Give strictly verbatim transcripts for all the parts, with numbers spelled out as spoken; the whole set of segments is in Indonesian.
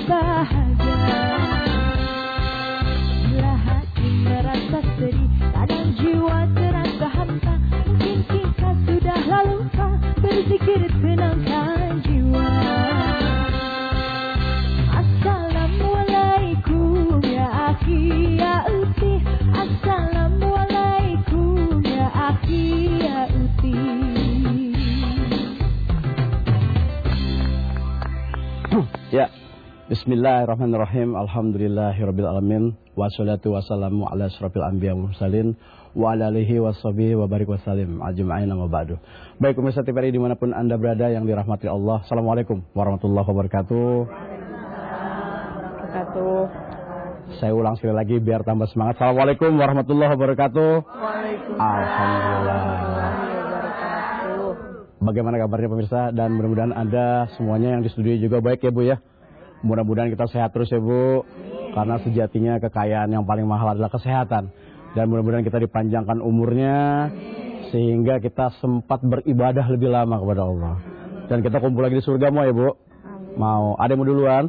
bahagia. Bila hati merasa sedih, kadang jiwa terasa hampa. Mungkin kita sudah lupa, berzikir tenangkan jiwa. Assalamualaikum ya akhi ya uti. Assalamualaikum ya akhi ya uti. Ya, bismillahirrahmanirrahim. Alhamdulillahirabbil alamin. Wassalatu wassalamu ala asyrafil anbiya wal mursalin wa ala alihi washabihi wa barik wasallim ajma'in amma ba'du. Baik pemirsa T V R I dimanapun Anda berada yang dirahmati Allah. Assalamualaikum warahmatullahi wabarakatuh. Wabarakatuh. Saya ulang sekali lagi biar tambah semangat. Assalamualaikum warahmatullahi wabarakatuh. Waalaikumsalam. Alhamdulillah. Bagaimana kabarnya pemirsa, dan mudah-mudahan Anda semuanya yang di studio juga baik ya Bu ya. Mudah-mudahan kita sehat terus ya Bu, karena sejatinya kekayaan yang paling mahal adalah kesehatan. Dan mudah-mudahan kita dipanjangkan umurnya sehingga kita sempat beribadah lebih lama kepada Allah. Dan kita kumpul lagi di surga mau ya Bu? Mau? Ada yang mau duluan?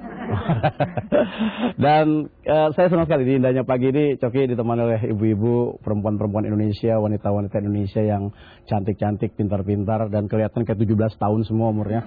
Dan uh, saya senang sekali di indahnya pagi ini Coki ditemani oleh ibu-ibu, perempuan-perempuan Indonesia, wanita-wanita Indonesia yang cantik-cantik, pintar-pintar, dan kelihatan kayak tujuh belas tahun semua umurnya.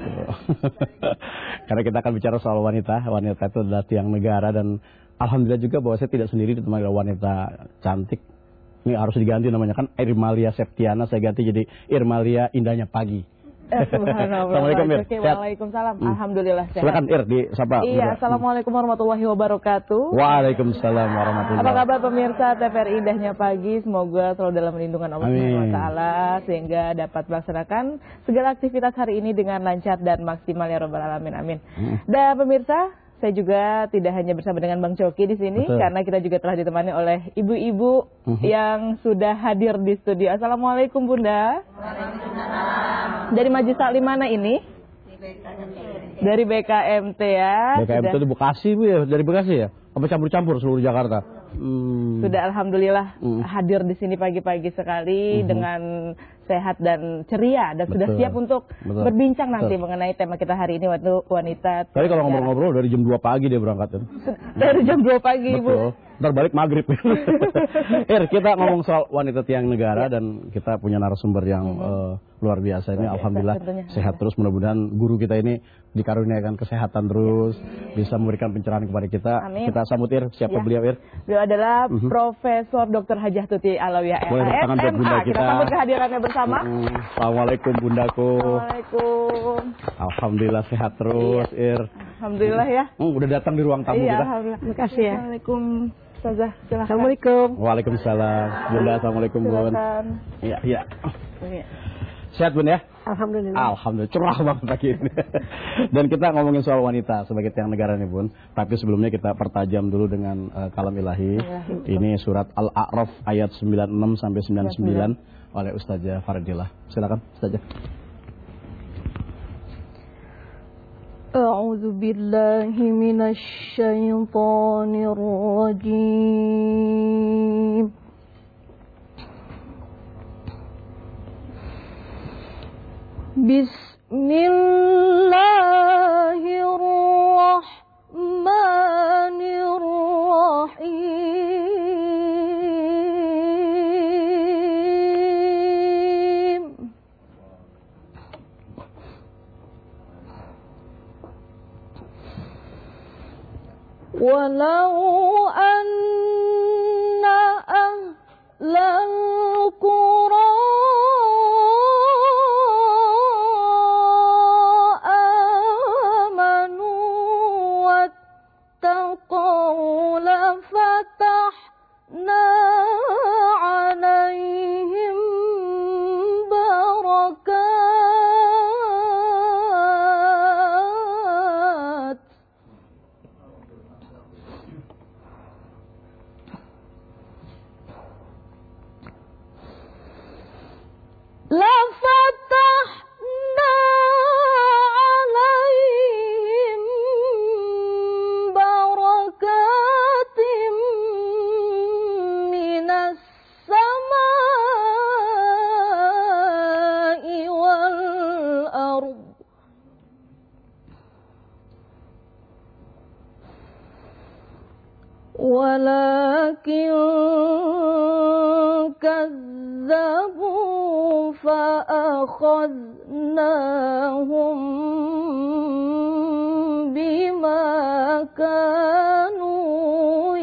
Karena kita akan bicara soal wanita. Wanita itu adalah tiang negara, dan alhamdulillah juga bahwa saya tidak sendiri ditemani oleh wanita cantik. Ini harus diganti namanya kan, Irmalia Septiana, saya ganti jadi Irmalia Indahnya Pagi. Assalamualaikum Ir. Waalaikumsalam. Hmm. Alhamdulillah sehat. Silakan Ir disapa. Iya, assalamualaikum warahmatullahi wabarakatuh. Waalaikumsalam warahmatullahi. Apa kabar pemirsa T V R I Indahnya Pagi? Semoga selalu dalam lindungan Allah Subhanahu wa taala sehingga dapat melaksanakan segala aktivitas hari ini dengan lancar dan maksimal ya rabbal alamin. Amin. Hmm. Dan pemirsa, saya juga tidak hanya bersama dengan Bang Coki di sini. Betul. Karena kita juga telah ditemani oleh ibu-ibu uh-huh. yang sudah hadir di studio. Assalamualaikum Bunda. Waalaikumsalam. Dari Majelis Taklim mana ini? Dari B K M T ya. B K M T di Bekasi Bu ya, dari Bekasi ya? Apa campur-campur seluruh Jakarta? Hmm. Sudah alhamdulillah hmm. hadir di sini pagi-pagi sekali hmm. dengan sehat dan ceria dan betul. Sudah siap untuk betul. Berbincang nanti betul. Mengenai tema kita hari ini waktu wanita. Tadi kalau ngobrol-ngobrol dari jam dua pagi dia berangkat. Dari jam dua pagi betul. Bu. Ntar balik maghrib. Ir, kita ngomong soal wanita tiang negara ya. Dan kita punya narasumber yang hmm. uh, luar biasa ini. Luar biasa, alhamdulillah tentunya. Sehat terus, mudah-mudahan guru kita ini dikaruniakan kesehatan terus, ya. Bisa memberikan pencerahan kepada kita. Amin. Kita sambut Ir, siapa ya. Beliau Ir? Beliau adalah uh-huh. Profesor Doktor Hajah Tuti Alawiyah M A S M A. Kita sambut kehadirannya bersama. Uh-huh. Assalamualaikum Bundaku. Assalamualaikum. Alhamdulillah sehat terus iya. Ir. Alhamdulillah ya. Uh, udah datang di ruang tamu iya, kita. Alhamdulillah. Terima kasih ya. Assalamualaikum. Ustazah, silakan. Assalamualaikum. Waalaikumsalam. Bunda, assalamualaikum Bun. Iya, iya. Sehat Bun ya? Alhamdulillah. Alhamdulillah, cerah banget pagi ini. Dan kita ngomongin soal wanita sebagai tiang negara nih Bun. Tapi sebelumnya kita pertajam dulu dengan uh, kalam ilahi. Ilahi. Ini surat Al-A'raf ayat sembilan puluh enam sampai sembilan puluh sembilan oleh Ustazah Fardillah. Silakan Ustazah. أعوذ بالله من الشيطان الرجيم بسم الله الرحمن الرحيم ولو أن أهل القرى آمنوا واتقوا لفتحنا عليهم بركات كذبوا فأخذناهم بما كانوا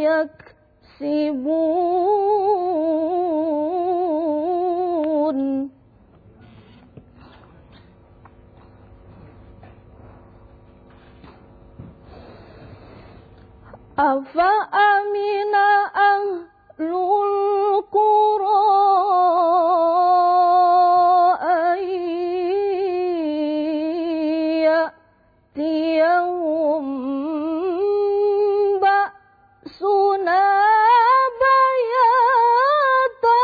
يكسبون أفأمن أهل القرى أن يأتيهم بأسنا بياتا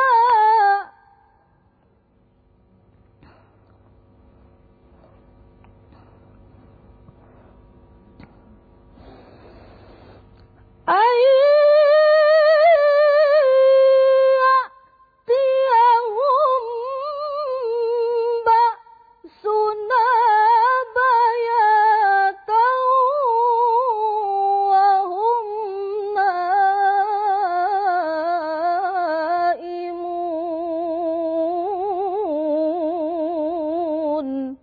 أن يأتيهم بأسنا بياتا وهم نائمون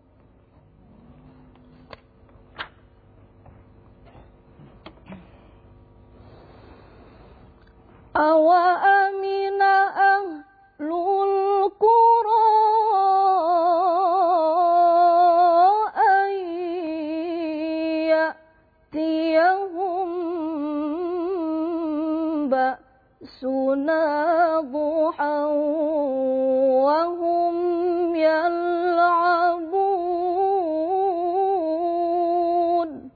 أوأمن أهل القرى أن يأتيهم بأسنا ضحى وهم يلعبون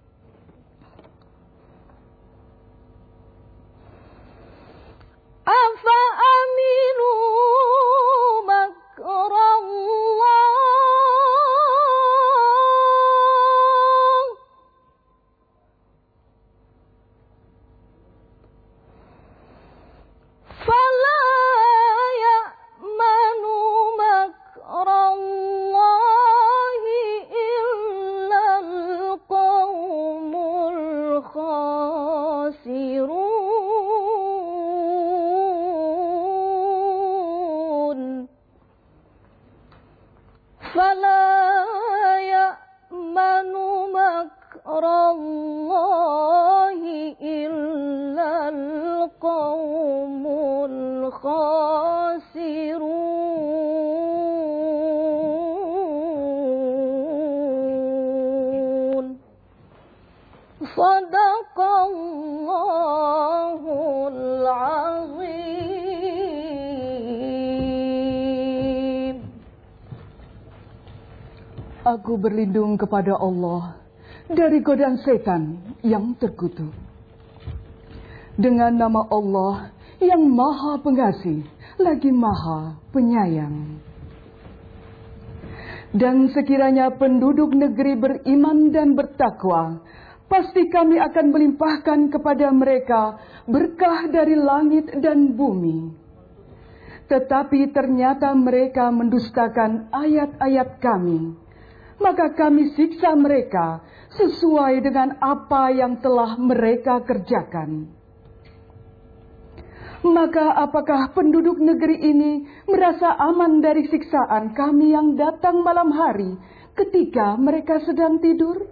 أفأمنوا مكر الله فلا يأمن مكر الله إلا القوم الخاسرون فلا يأمن مكر الله إلا القوم الخاسرون صدق الله العظيم. Aku berlindung kepada Allah dari godaan setan yang terkutuk. Dengan nama Allah yang Maha Pengasih lagi Maha Penyayang. Dan sekiranya penduduk negeri beriman dan bertakwa, pasti kami akan melimpahkan kepada mereka berkah dari langit dan bumi. Tetapi ternyata mereka mendustakan ayat-ayat kami, maka kami siksa mereka sesuai dengan apa yang telah mereka kerjakan. Maka apakah penduduk negeri ini merasa aman dari siksaan kami yang datang malam hari ketika mereka sedang tidur?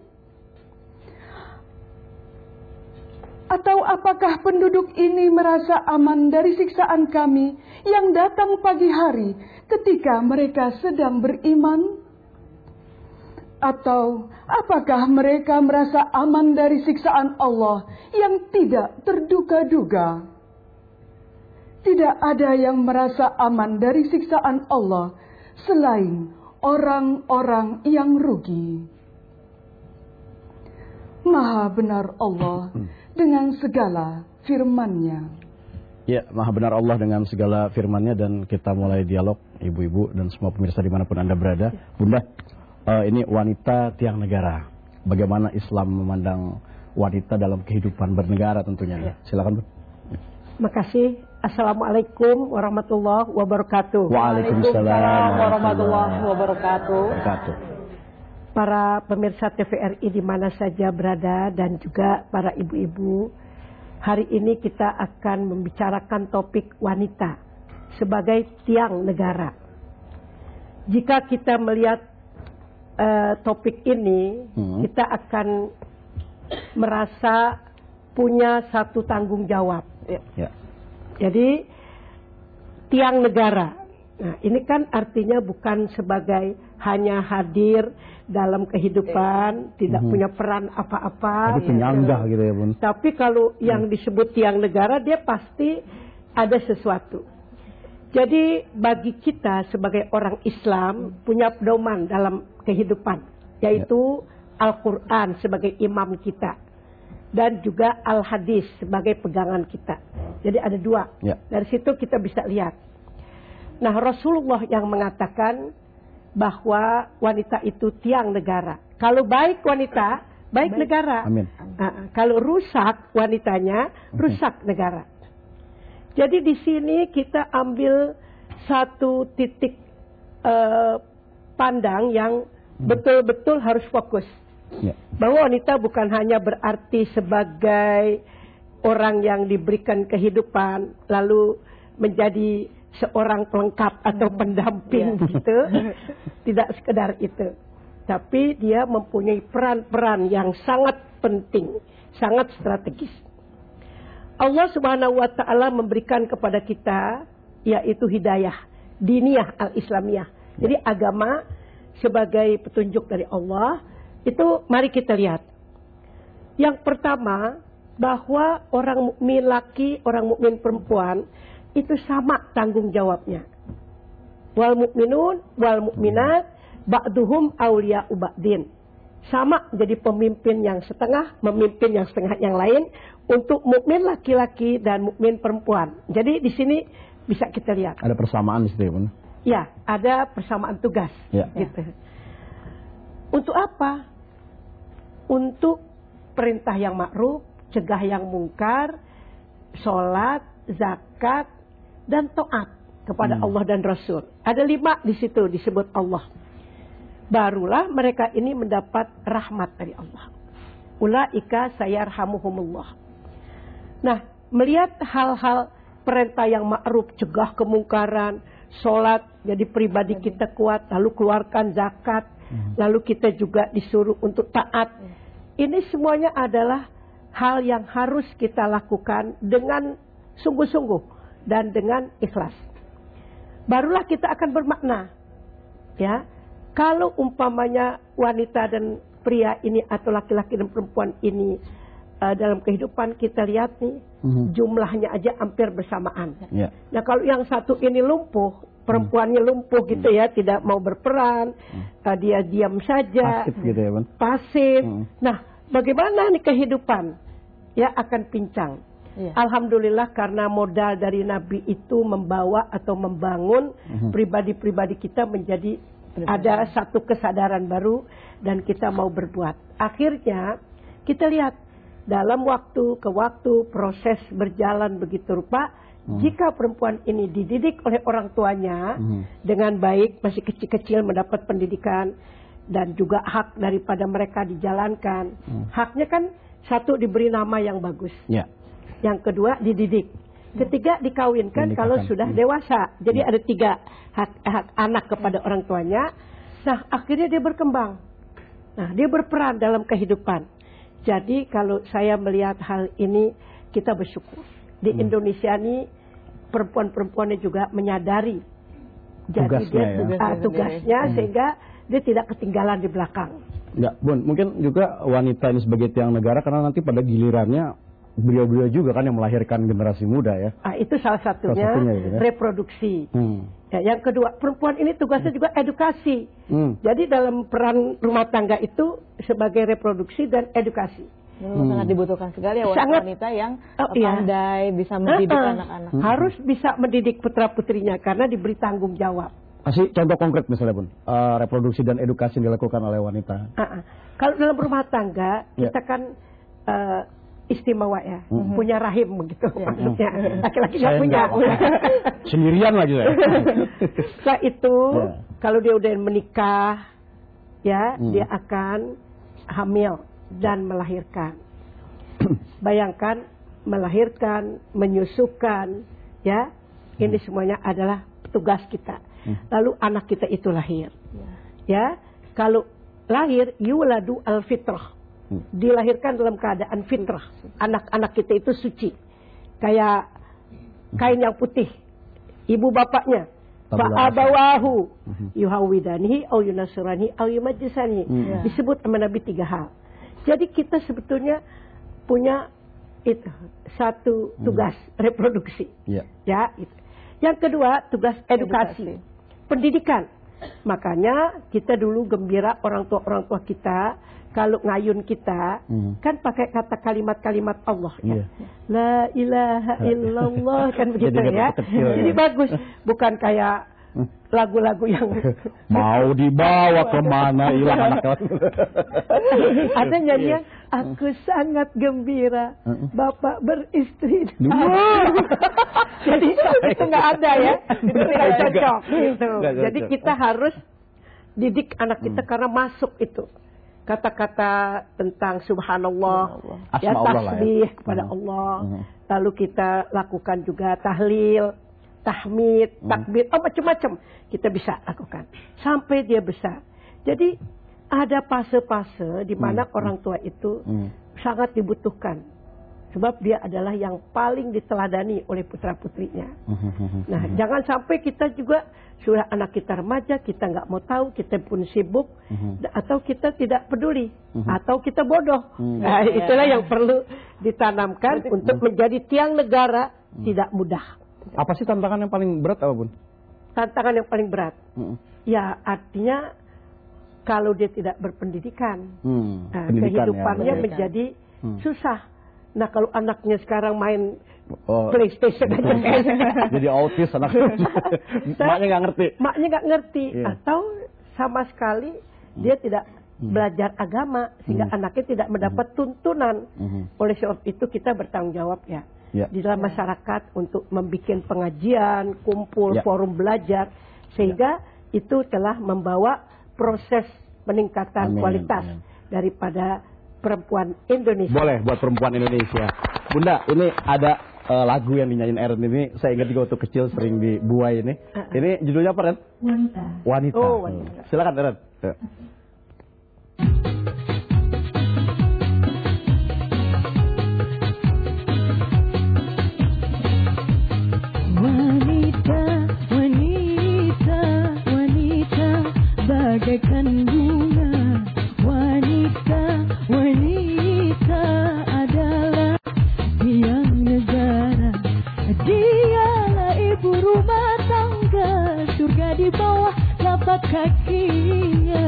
Atau apakah penduduk ini merasa aman dari siksaan kami yang datang pagi hari ketika mereka sedang beriman? Atau apakah mereka merasa aman dari siksaan Allah yang tidak terduga-duga? Tidak ada yang merasa aman dari siksaan Allah selain orang-orang yang rugi. Maha benar Allah dengan segala firman-Nya. Ya, maha benar Allah dengan segala firman-Nya, dan kita mulai dialog ibu-ibu dan semua pemirsa dimanapun Anda berada. Bunda, uh, ini wanita tiang negara. Bagaimana Islam memandang wanita dalam kehidupan bernegara tentunya. Ya. Silakan, Bu. Makasih. Assalamualaikum warahmatullahi wabarakatuh. Waalaikumsalam warahmatullahi wabarakatuh. wabarakatuh. Para pemirsa T V R I di mana saja berada dan juga para ibu-ibu, hari ini kita akan membicarakan topik wanita. sebagai tiang negara. Jika kita melihat uh, topik ini, hmm. kita akan merasa punya satu tanggung jawab. Ya. Jadi tiang negara. Nah, ini kan artinya bukan sebagai hanya hadir dalam kehidupan, eh. tidak hmm. punya peran apa-apa. Tapi penyanggah gitu ya, Bun. Tapi kalau yang disebut tiang negara, dia pasti ada sesuatu. Jadi bagi kita sebagai orang Islam punya pedoman dalam kehidupan, yaitu ya. Al-Quran sebagai imam kita dan juga Al-Hadis sebagai pegangan kita. Jadi ada dua. Ya. Dari situ kita bisa lihat. Nah, Rasulullah yang mengatakan bahwa wanita itu tiang negara. Kalau baik wanita, baik, baik. negara. Amin. Nah, kalau rusak wanitanya, rusak negara. Jadi di sini kita ambil satu titik uh, pandang yang betul-betul harus fokus. Ya. Bahwa wanita bukan hanya berarti sebagai orang yang diberikan kehidupan, lalu menjadi seorang pelengkap atau pendamping ya. gitu. Tidak sekedar itu. Tapi dia mempunyai peran-peran yang sangat penting, sangat strategis. Allah Subhanahu wa Ta'ala memberikan kepada kita yaitu hidayah diniyah al-islamiyah. Jadi agama sebagai petunjuk dari Allah itu mari kita lihat. Yang pertama bahwa orang mukmin laki, orang mukmin perempuan itu sama tanggung jawabnya. Wal mukminun wal mukminat ba'duhum awliya'u ba'din. Sama jadi pemimpin yang setengah, memimpin yang setengah yang lain untuk mukmin laki-laki dan mukmin perempuan. Jadi di sini bisa kita lihat. Ada persamaan di situ ya, Bun? Ya, ada persamaan tugas. Ya. Gitu. Untuk apa? Untuk perintah yang ma'ruf, cegah yang mungkar, sholat, zakat, dan taat kepada hmm. Allah dan Rasul. Ada lima di situ disebut Allah. Barulah mereka ini mendapat rahmat dari Allah. Ulaika sayarhamuhumullah. Nah, melihat hal-hal perintah yang ma'ruf, cegah kemungkaran, sholat, jadi pribadi kita kuat, lalu keluarkan zakat, hmm. lalu kita juga disuruh untuk taat. Ini semuanya adalah hal yang harus kita lakukan dengan sungguh-sungguh dan dengan ikhlas. Barulah kita akan bermakna, ya. Kalau umpamanya wanita dan pria ini atau laki-laki dan perempuan ini uh, dalam kehidupan kita lihat nih mm-hmm. jumlahnya aja hampir bersamaan. Yeah. Nah kalau yang satu ini lumpuh, perempuannya lumpuh gitu ya, tidak mau berperan, mm. uh, dia diam saja, pasif gitu ya, Bun. Pasif. Mm. Nah bagaimana nih kehidupan? Ya akan pincang. Yeah. Alhamdulillah karena modal dari Nabi itu membawa atau membangun mm-hmm. pribadi-pribadi kita menjadi ada satu kesadaran baru dan kita mau berbuat. Akhirnya kita lihat dalam waktu ke waktu proses berjalan begitu rupa. Hmm. Jika perempuan ini dididik oleh orang tuanya hmm. dengan baik, masih kecil-kecil mendapat pendidikan dan juga hak daripada mereka dijalankan. Hmm. Haknya kan satu diberi nama yang bagus. Yeah. Yang kedua dididik. Ketiga dikawinkan kalau sudah dewasa. Jadi ada tiga hak, hak anak kepada orang tuanya. Nah akhirnya dia berkembang. Nah dia berperan dalam kehidupan. Jadi kalau saya melihat hal ini kita bersyukur. Di hmm. Indonesia ini perempuan-perempuannya juga menyadari. Jadi tugasnya, dia ya. tugasnya, tugasnya hmm. sehingga dia tidak ketinggalan di belakang. Ya, Bun, mungkin juga wanita ini sebagai tiang negara karena nanti pada gilirannya beliau-beliau juga kan yang melahirkan generasi muda ya. Ah, itu salah satunya, salah satunya gitu, ya? Reproduksi. Hmm. Ya, yang kedua, perempuan ini tugasnya hmm. juga edukasi. Hmm. Jadi dalam peran rumah tangga itu sebagai reproduksi dan edukasi. Hmm. Sangat dibutuhkan sekali ya wanita-wanita yang oh, pandai, iya. bisa mendidik uh, anak-anak. Hmm. Harus bisa mendidik putra-putrinya karena diberi tanggung jawab. Kasih contoh konkret misalnya, Bun, uh, reproduksi dan edukasi yang dilakukan oleh wanita. Uh, uh. Kalau dalam rumah tangga kita yeah. kan uh, istimewa ya, mm-hmm. punya rahim begitu ya. Maksudnya laki-laki nggak punya. Sendirian lagi saya. Setelah itu ya. Kalau dia udah menikah, ya mm. dia akan hamil dan melahirkan. Bayangkan melahirkan, menyusukan, ya, Ini semuanya adalah tugas kita. Lalu anak kita itu lahir. Ya, kalau lahir yuladu al-fitrah. Dilahirkan dalam keadaan fitrah. Anak-anak kita itu suci. Kayak kain yang putih. Ibu bapaknya fa'abawahu yuhawidanihi au yunasranihi au yumajjisanihi. Disebut sama Nabi tiga hal. Jadi kita sebetulnya punya itu satu tugas reproduksi. Ya, ya itu. Yang kedua tugas edukasi, edukasi. Pendidikan. Makanya kita dulu gembira orang tua orang tua kita kalau ngayun kita hmm. kan pakai kata kalimat-kalimat Allah ya. Yeah. La ilaha illallah kan begitu jadi ya. Kecil, jadi ya. Bagus, bukan kayak lagu-lagu yang mau dibawa kemana hilang anak. Ada nyanyian aku sangat gembira bapak beristri. Jadi itu nggak ada ya, itu tidak cocok gitu. Jadi kita harus didik anak kita karena masuk itu kata-kata tentang subhanallah, ya tasbih ya. Kepada Allah. Lalu kita lakukan juga tahlil, tahmid, takbir, oh macam-macam kita bisa lakukan sampai dia besar. Jadi ada fase-fase di mana hmm. orang tua itu hmm. sangat dibutuhkan, sebab dia adalah yang paling diteladani oleh putra-putrinya. Hmm. Nah, hmm. jangan sampai kita juga sudah anak kita remaja, kita nggak mau tahu, kita pun sibuk, hmm. atau kita tidak peduli, hmm. atau kita bodoh. Hmm. Nah, itulah yang perlu ditanamkan hmm. untuk menjadi tiang negara hmm. tidak mudah. Apa sih tantangan yang paling berat apa, Bun? Tantangan yang paling berat, hmm. ya artinya kalau dia tidak berpendidikan, hmm. nah, kehidupannya ya, menjadi hmm. susah. Nah kalau anaknya sekarang main oh. PlayStation aja, jadi autis anak. Maknya nggak ngerti. Maknya nggak ngerti, yeah. atau sama sekali hmm. dia tidak hmm. belajar agama sehingga hmm. anaknya tidak mendapat tuntunan. Hmm. Oleh sebab itu kita bertanggung jawab ya. Ya. Di dalam masyarakat untuk membuat pengajian, kumpul, ya. Forum belajar, sehingga ya. Itu telah membawa proses peningkatan Amin. Kualitas Amin. Daripada perempuan Indonesia. Boleh buat perempuan Indonesia. Bunda, ini ada uh, lagu yang dinyanyiin Eren ini, saya ingat juga waktu kecil sering di Buai ini. Uh -uh. Ini judulnya apa, Ren? Wanita. Wanita. Oh, wanita. Silakan, Eren. Ya. Bagaikan bunga, wanita, wanita adalah tiang negara. Dialah ibu rumah tangga, surga di bawah lapak kakinya.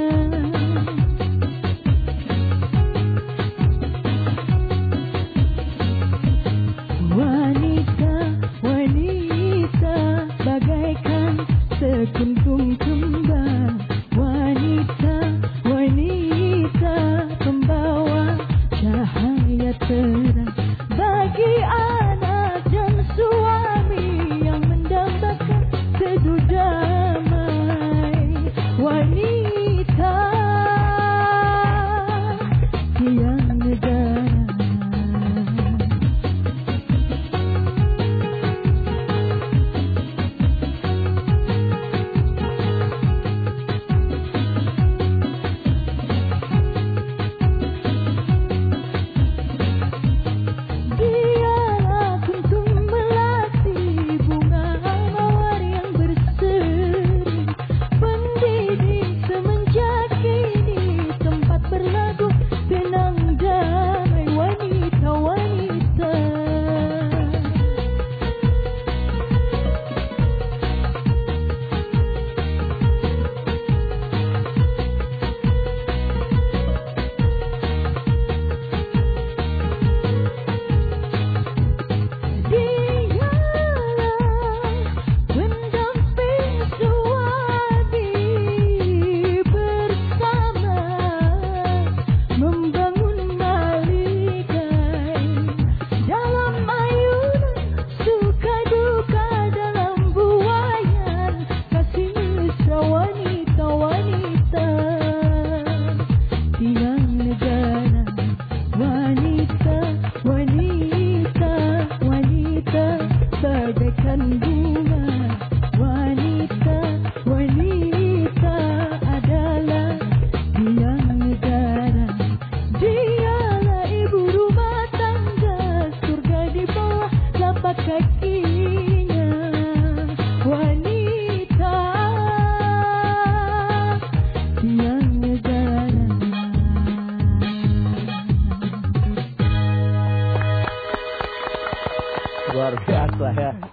Wanita, wanita bagaikan sekuntum kembang. Wanita, wanita pembawa cahaya terang bagi anak dan suami yang mendambakan teduh damai. Wanita, tiang negara.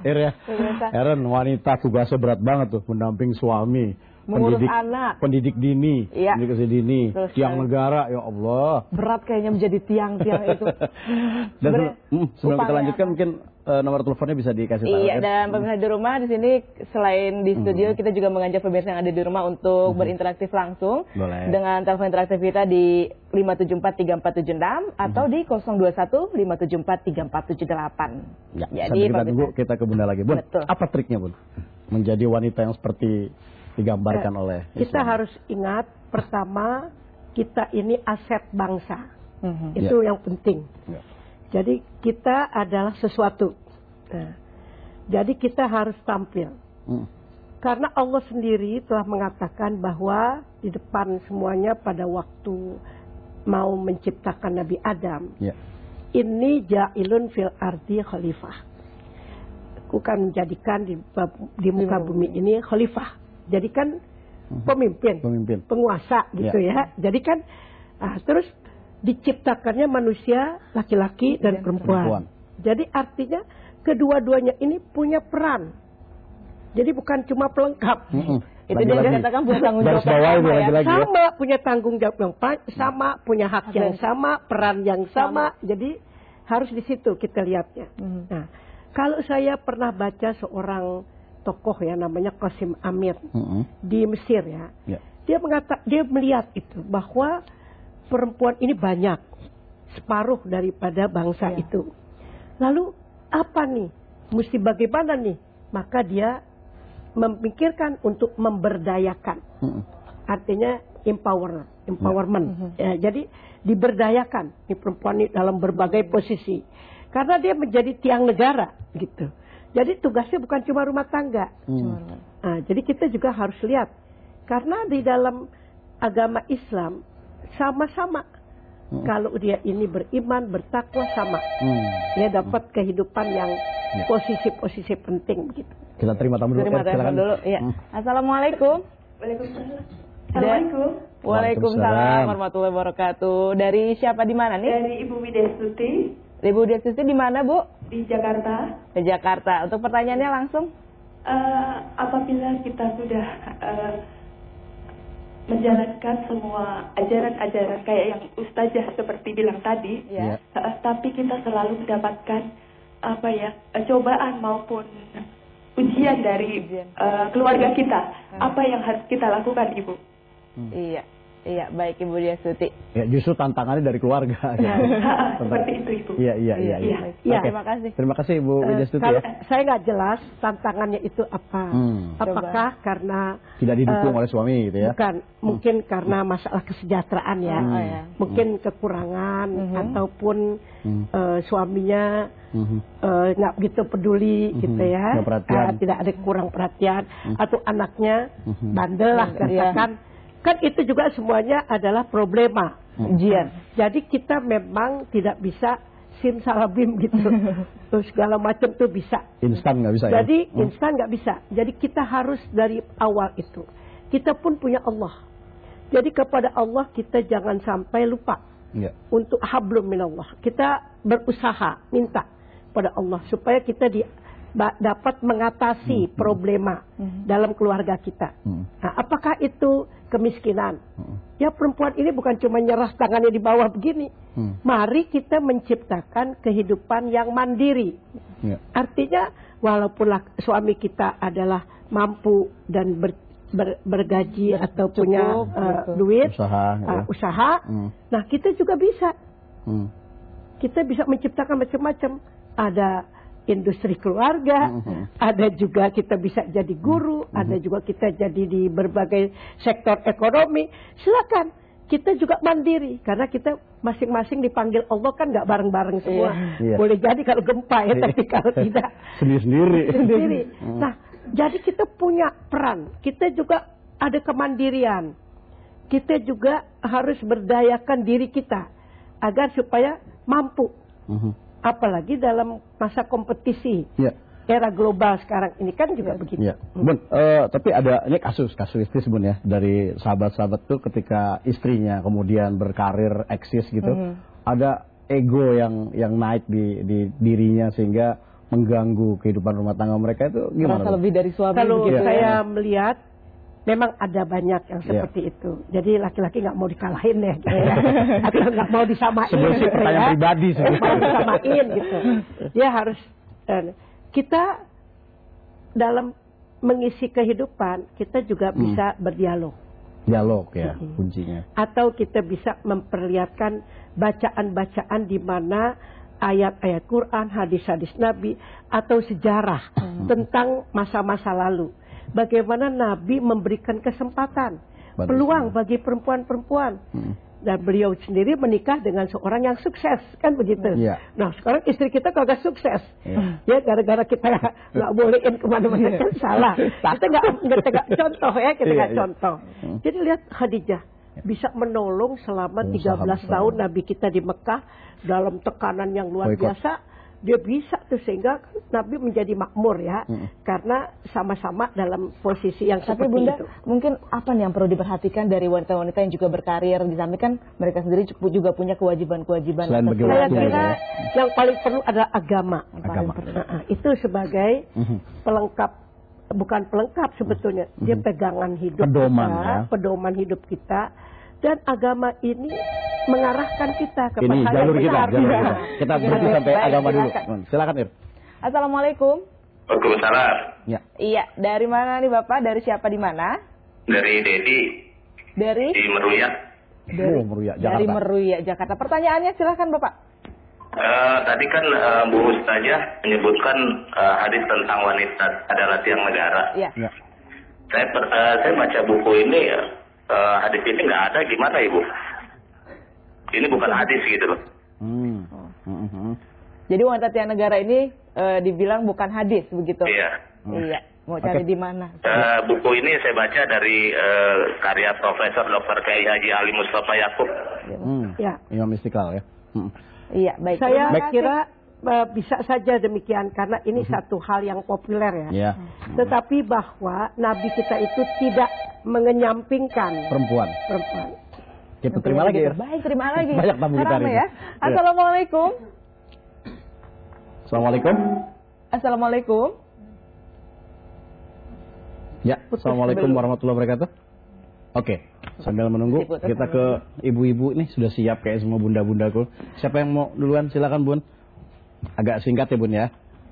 terakhir ya. Eren, wanita tugasnya berat banget tuh, mendamping suami, mengurus pendidik, anak, pendidik dini, ya. pendidik dini, Terus, tiang kan. negara, ya Allah. Berat kayaknya menjadi tiang-tiang itu. Dan sebelum, hmm, sebelum kita lanjutkan apa? mungkin uh, nomor teleponnya bisa dikasih tahu. Iya, kan? dan pemirsa di rumah di sini selain di studio, hmm. kita juga mengajak pemirsa yang ada di rumah untuk hmm. berinteraksi langsung. Boleh. Dengan telepon interaktif kita di lima tujuh empat tiga empat tujuh enam atau hmm. di nol dua satu lima tujuh empat tiga empat tujuh delapan. Ya, jadi kita tunggu, kita ke Bunda lagi. Bun, betul. Apa triknya, Bun? Menjadi wanita yang seperti digambarkan eh, oleh Islam. Kita harus ingat, pertama, kita ini aset bangsa. Mm-hmm. Itu yeah. yang penting. Yeah. Jadi kita adalah sesuatu. Nah, jadi kita harus tampil. Mm. Karena Allah sendiri telah mengatakan bahwa di depan semuanya pada waktu mau menciptakan Nabi Adam, yeah. ini ja'ilun fil ardi khalifah. Aku akan menjadikan di, di muka bumi ini khalifah. Jadi kan pemimpin, pemimpin, penguasa gitu ya. ya. Jadi kan, ah, terus diciptakannya manusia laki-laki dan, dan perempuan. perempuan. Jadi artinya kedua-duanya ini punya peran. Jadi bukan cuma pelengkap. Mm-hmm. Itu dia katakan punya tanggung jawab yang sama, ya. Lagi, sama ya. Punya tanggung jawab yang sama, punya hak Ada. yang sama, peran yang sama. sama. Jadi harus di situ kita lihatnya. Mm-hmm. Nah, kalau saya pernah baca seorang tokoh ya namanya Qasim Amir mm-hmm. di Mesir ya, yeah. dia mengata, dia melihat itu bahwa perempuan ini banyak, separuh daripada bangsa yeah. itu. Lalu apa nih? Mesti bagaimana nih? Maka dia memikirkan untuk memberdayakan, mm-hmm. artinya empower, empowerment. Mm-hmm. Ya, jadi diberdayakan nih perempuan ini dalam berbagai posisi, karena dia menjadi tiang negara gitu. Jadi tugasnya bukan cuma rumah tangga. Hmm. Nah, jadi kita juga harus lihat. Karena di dalam agama Islam sama-sama. Hmm. Kalau dia ini beriman, bertakwa sama. Hmm. Dia dapat hmm. kehidupan yang posisi-posisi ya. penting begitu. Kita terima tamu dulu. Terima telepon dulu. Ya. Hmm. Assalamualaikum. Waalaikumsalam. Assalamualaikum. Waalaikumsalam warahmatullahi wabarakatuh. Dari siapa di mana nih? Dari Ibu Widestuti. Ibu Widestuti di mana, Bu? Di Jakarta. Di Jakarta. Untuk pertanyaannya langsung. Uh, apabila kita sudah uh, menjalankan semua ajaran-ajaran kayak yang Ustazah seperti bilang tadi, ya. uh, tapi kita selalu mendapatkan apa ya cobaan maupun ujian dari ujian. Uh, keluarga kita, hmm. apa yang harus kita lakukan, Ibu? Hmm. Iya. Iya, baik Ibu Widestuti. Ya, justru tantangannya dari keluarga. Ya, seperti itu Ibu. Iya, iya, iya. iya. Ya, terima kasih. Terima kasih Ibu uh, Widestuti ya. Saya nggak jelas tantangannya itu apa. Hmm. Apakah Coba. karena tidak didukung uh, oleh suami gitu ya? Bukan, hmm. mungkin karena masalah kesejahteraan ya. Hmm. Oh, ya. Mungkin hmm. kekurangan hmm. ataupun hmm. Uh, suaminya nggak hmm. uh, begitu peduli hmm. gitu ya. Uh, tidak ada kurang perhatian hmm. atau anaknya hmm. bandel lah katakan. Ya. Kan itu juga semuanya adalah problema, ujian. Hmm. Jadi kita memang tidak bisa simsalabim gitu. Terus segala macam tuh bisa. Instan nggak bisa. Jadi ya? instan nggak bisa. Jadi kita harus dari awal itu. Kita pun punya Allah. Jadi kepada Allah kita jangan sampai lupa. Ya. Untuk hablum minallah. Kita berusaha minta pada Allah supaya kita di dapat mengatasi hmm. problema hmm. dalam keluarga kita. Hmm. Nah, apakah itu kemiskinan? Hmm. Ya perempuan ini bukan cuma nyerah tangannya di bawah begini. Hmm. Mari kita menciptakan kehidupan yang mandiri. Ya. Artinya walaupun suami kita adalah mampu dan ber, ber, bergaji ber, atau cukup, punya uh, duit, usaha, uh, ya. usaha hmm. nah kita juga bisa. Hmm. Kita bisa menciptakan macam-macam. Ada industri keluarga, uh-huh. ada juga kita bisa jadi guru, uh-huh. ada juga kita jadi di berbagai sektor ekonomi. Silakan, kita juga mandiri karena kita masing-masing dipanggil Allah kan nggak bareng-bareng semua. Yeah. Boleh jadi kalau gempa ya, tapi kalau tidak sendiri-sendiri. Sendiri. Nah, jadi kita punya peran. Kita juga ada kemandirian. Kita juga harus berdayakan diri kita agar supaya mampu. Uh-huh. Apalagi dalam masa kompetisi ya. Era global sekarang ini kan juga ya. Begitu. Ya. Bun, uh, tapi ada ini kasus kasus istri Bun ya dari sahabat-sahabat tuh ketika istrinya kemudian berkarir eksis gitu, mm-hmm. ada ego yang yang naik di, di dirinya sehingga mengganggu kehidupan rumah tangga mereka itu gimana? Merasa lebih dari suami. Kalau begitu, saya ya? melihat memang ada banyak yang seperti yeah. itu. Jadi laki-laki nggak mau dikalahin ya, gitu ya. Atau nggak mau disamain. Sebenarnya gitu pertanyaan ya. pribadi Mau disamain gitu. Dia harus uh, kita dalam mengisi kehidupan kita juga hmm. bisa berdialog. Dialog ya hmm. kuncinya. Atau kita bisa memperlihatkan bacaan-bacaan di mana ayat-ayat Quran, hadis-hadis Nabi atau sejarah hmm. tentang masa-masa lalu. Bagaimana Nabi memberikan kesempatan, Bagus, peluang bagi perempuan-perempuan. Hmm. Dan beliau sendiri menikah dengan seorang yang sukses, kan begitu. Ya. Nah sekarang istri kita kagak sukses. Ya, ya gara-gara kita nggak bolehin kemana-mana kan salah. Kita nggak nggak contoh ya, kita nggak ya, contoh. Ya. Jadi lihat Khadijah bisa menolong selama tiga belas tahun Nabi kita di Mekah dalam tekanan yang luar Boykot. biasa. Dia bisa tuh sehingga Nabi menjadi makmur ya, hmm. karena sama-sama dalam posisi yang Tapi seperti Bunda, itu. Mungkin apa nih yang perlu diperhatikan dari wanita-wanita yang juga berkarir, di samping kan mereka sendiri juga punya kewajiban-kewajiban. Saya kira ya. yang paling perlu adalah agama. agama. Nah, itu sebagai hmm. pelengkap, bukan pelengkap sebetulnya, hmm. dia pegangan hidup pedoman, kita, ya. pedoman hidup kita. Dan agama ini mengarahkan kita kepada ini jalur kita, jalur kita. Kita berhenti sampai Baik, agama dulu. Silakan, silakan Ir. Assalamualaikum. Waalaikumsalam. Ya. Iya, dari mana nih Bapak? Dari siapa di mana? Dari Dedi. Dari? Di Meruya. Dari, oh, Meruya, Jakarta. Dari Meruya, Jakarta. Pertanyaannya silahkan Bapak. Uh, tadi kan uh, Bu Ustazah menyebutkan uh, hadis tentang wanita adalah tiang negara. Iya. Ya. Saya, uh, saya baca buku ini ya. Uh, hadis ini nggak ada, gimana Ibu? Ini bukan hadis gitu loh. Hmm. Hmm. Hmm. Jadi wanita tiang negara ini uh, dibilang bukan hadis begitu? Iya. Hmm. Iya. Mau cari okay. di mana? Uh, buku ini saya baca dari uh, karya Profesor Doktor Kiai Haji Ali Mustafa Yakub. Hmm. Ya. Imam Istiqlal ya. Hmm. Iya, baik. Saya baik. kira uh, bisa saja demikian karena ini uh-huh. satu hal yang populer ya. Yeah. Tetapi bahwa Nabi kita itu tidak mengenyampingkan perempuan. Perempuan. Kita terima lagi ya. Baik, terima lagi. Banyak tamu kita hari ini. Ya. Assalamualaikum. Assalamualaikum. Assalamualaikum. Ya, Assalamualaikum warahmatullahi wabarakatuh. Oke, sambil menunggu kita ke ibu-ibu ini sudah siap kayak semua bunda-bundaku. Siapa yang mau duluan? Silakan Bun. Agak singkat ya Bun ya.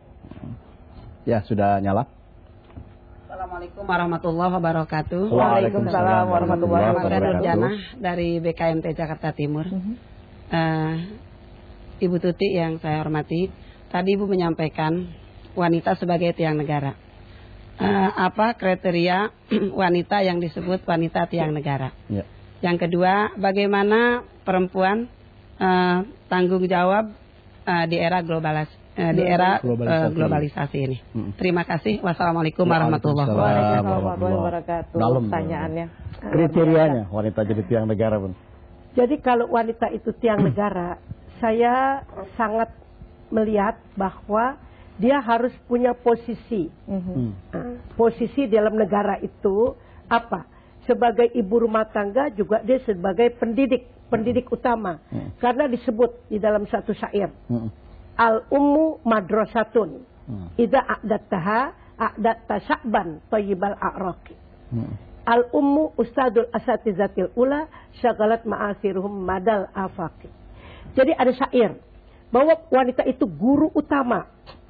Ya, sudah nyala. Assalamualaikum warahmatullahi wabarakatuh. Waalaikumsalam warahmatullahi wabarakatuh. Nurjana dari B K M T Jakarta Timur. Uh-huh. uh, Ibu Tuti yang saya hormati, tadi Ibu menyampaikan wanita sebagai tiang negara. Uh, apa kriteria wanita yang disebut wanita tiang negara? Ya. Yang kedua, bagaimana perempuan uh, tanggung jawab uh, di era globalis, uh, di era globalisasi, uh, globalisasi ini. Hmm. Terima kasih. Wassalamualaikum warahmatullahi wabarakatuh. Dalam pertanyaannya. Kriterianya wanita jadi tiang negara Bun. Jadi kalau wanita itu tiang negara, saya sangat melihat bahwa dia harus punya posisi. Mm-hmm. Nah, posisi dalam negara itu apa? Sebagai ibu rumah tangga juga dia sebagai pendidik, pendidik utama. Mm-hmm. Karena disebut di dalam satu syair. Mm-hmm. Al-ummu madrasatun. Mm-hmm. Idza a'dattaha a'datta sya'ban thayyibal a'raqi. Mm-hmm. Al-ummu ustadul asatizatil ula syagalat ma'asiruhum madal afaqi. Jadi ada syair bahwa wanita itu guru utama.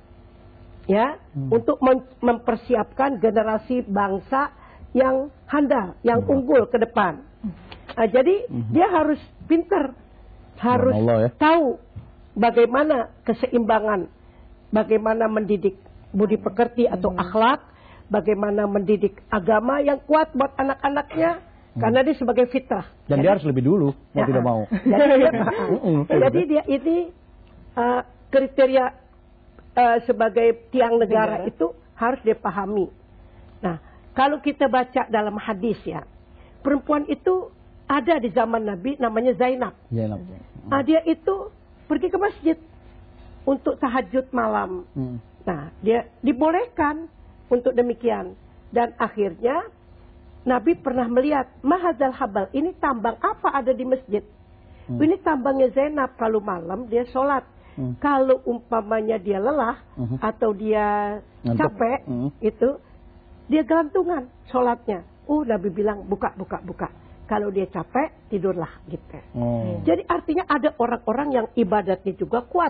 Ya, hmm. untuk mem- mempersiapkan generasi bangsa yang handal, yang hmm. unggul ke depan. Nah, jadi hmm. dia harus pintar, harus Allah, ya. tahu bagaimana keseimbangan, bagaimana mendidik budi pekerti atau hmm. akhlak, bagaimana mendidik agama yang kuat buat anak-anaknya, hmm. karena dia sebagai fitrah. Dan jadi, dia harus lebih dulu, mau ya, tidak mau. Jadi, jadi dia ini uh, kriteria Uh, sebagai tiang negara, negara itu harus dipahami. Nah, kalau kita baca dalam hadis ya, perempuan itu ada di zaman Nabi namanya Zainab. Zainab. Nah, dia itu pergi ke masjid untuk tahajud malam. Hmm. Nah, dia dibolehkan untuk demikian. Dan akhirnya Nabi pernah melihat mahadzal habal, ini tambang apa ada di masjid? Hmm. Ini tambangnya Zainab, kalau malam dia sholat. hmm. kalau umpamanya dia lelah hmm. atau dia Ngantuk. capek, hmm. itu dia gelantungan sholatnya. Oh, Nabi bilang buka, buka, buka. Kalau dia capek, tidurlah gitu. Hmm. Jadi artinya ada orang-orang yang ibadatnya juga kuat.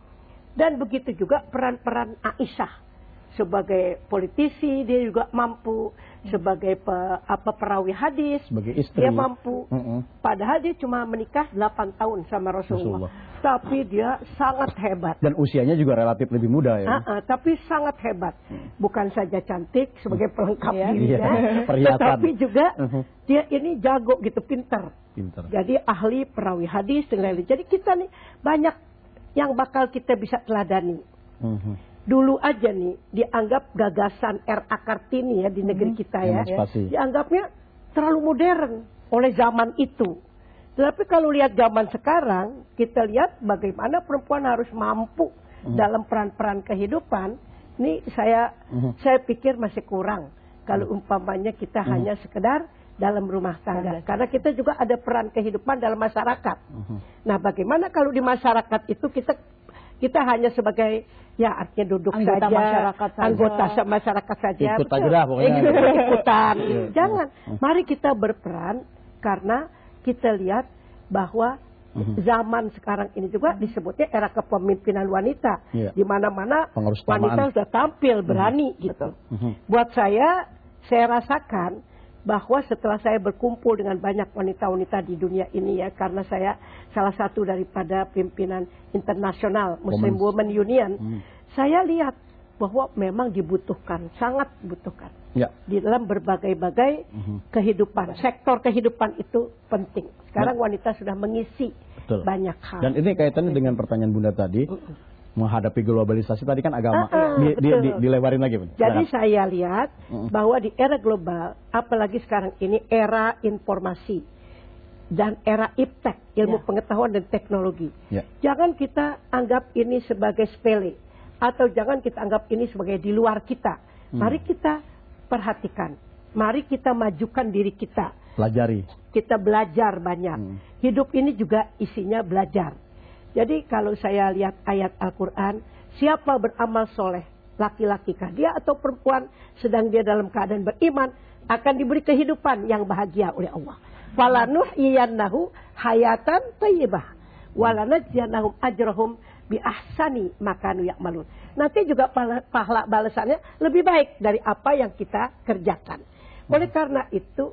Dan begitu juga peran-peran Aisyah. Sebagai politisi dia juga mampu, sebagai pe, apa perawi hadis sebagai istri dia mampu. Uh-uh. Padahal dia cuma menikah delapan tahun sama Rasulullah. Rasulullah. Tapi dia sangat hebat. Dan usianya juga relatif lebih muda ya. Uh-uh, tapi sangat hebat. Bukan saja cantik sebagai pelengkap dirinya, iya, tetapi juga uh-huh. dia ini jago gitu, pintar. Pintar. Jadi ahli perawi hadis dan lain-lain. Jadi kita nih banyak yang bakal kita bisa teladani. Uh-huh. Dulu aja nih dianggap gagasan R A Kartini ya di negeri kita ya, Emansipasi. Dianggapnya terlalu modern oleh zaman itu. Tetapi kalau lihat zaman sekarang, kita lihat bagaimana perempuan harus mampu uh-huh. dalam peran-peran kehidupan. Ini saya uh-huh. saya pikir masih kurang kalau umpamanya kita uh-huh. hanya sekedar dalam rumah tangga. Uh-huh. Karena kita juga ada peran kehidupan dalam masyarakat. Uh-huh. Nah, bagaimana kalau di masyarakat itu kita kita hanya sebagai ya artinya duduk anggota saja, masyarakat saja. anggota masyarakat saja, ikut aja dah pokoknya, ikutan. Jangan, mari kita berperan karena kita lihat bahwa zaman sekarang ini juga disebutnya era kepemimpinan wanita, yeah. di mana-mana wanita sudah tampil berani, mm-hmm. gitu. Mm-hmm. Buat saya, saya rasakan bahwa setelah saya berkumpul dengan banyak wanita-wanita di dunia ini ya, karena saya salah satu daripada pimpinan internasional Muslim Women Union, hmm. saya lihat bahwa memang dibutuhkan, sangat dibutuhkan ya. Di dalam berbagai-bagai hmm. kehidupan, sektor kehidupan itu penting. Sekarang nah. wanita sudah mengisi Betul. banyak hal. Dan ini kaitannya dengan pertanyaan Bunda tadi. Uh-uh. Menghadapi globalisasi tadi kan agama uh, uh, di, di, di, dilewarin lagi. Bun. Jadi Silahkan. saya lihat bahwa di era global, apalagi sekarang ini era informasi dan era iptek, ilmu ya. pengetahuan dan teknologi. Ya. Jangan kita anggap ini sebagai sepele atau jangan kita anggap ini sebagai di luar kita. Hmm. Mari kita perhatikan, mari kita majukan diri kita. Pelajari. Kita belajar banyak. Hmm. Hidup ini juga isinya belajar. Jadi kalau saya lihat ayat Al-Quran, siapa beramal soleh, laki-laki kah dia atau perempuan, sedang dia dalam keadaan beriman, akan diberi kehidupan yang bahagia oleh Allah. Falanuhyiyannahu hayatan thayyibah, walanajziyannahum ajrahum bi ahsani ma kanu ya'malun. Nanti juga pahala balasannya lebih baik dari apa yang kita kerjakan. Oleh karena itu,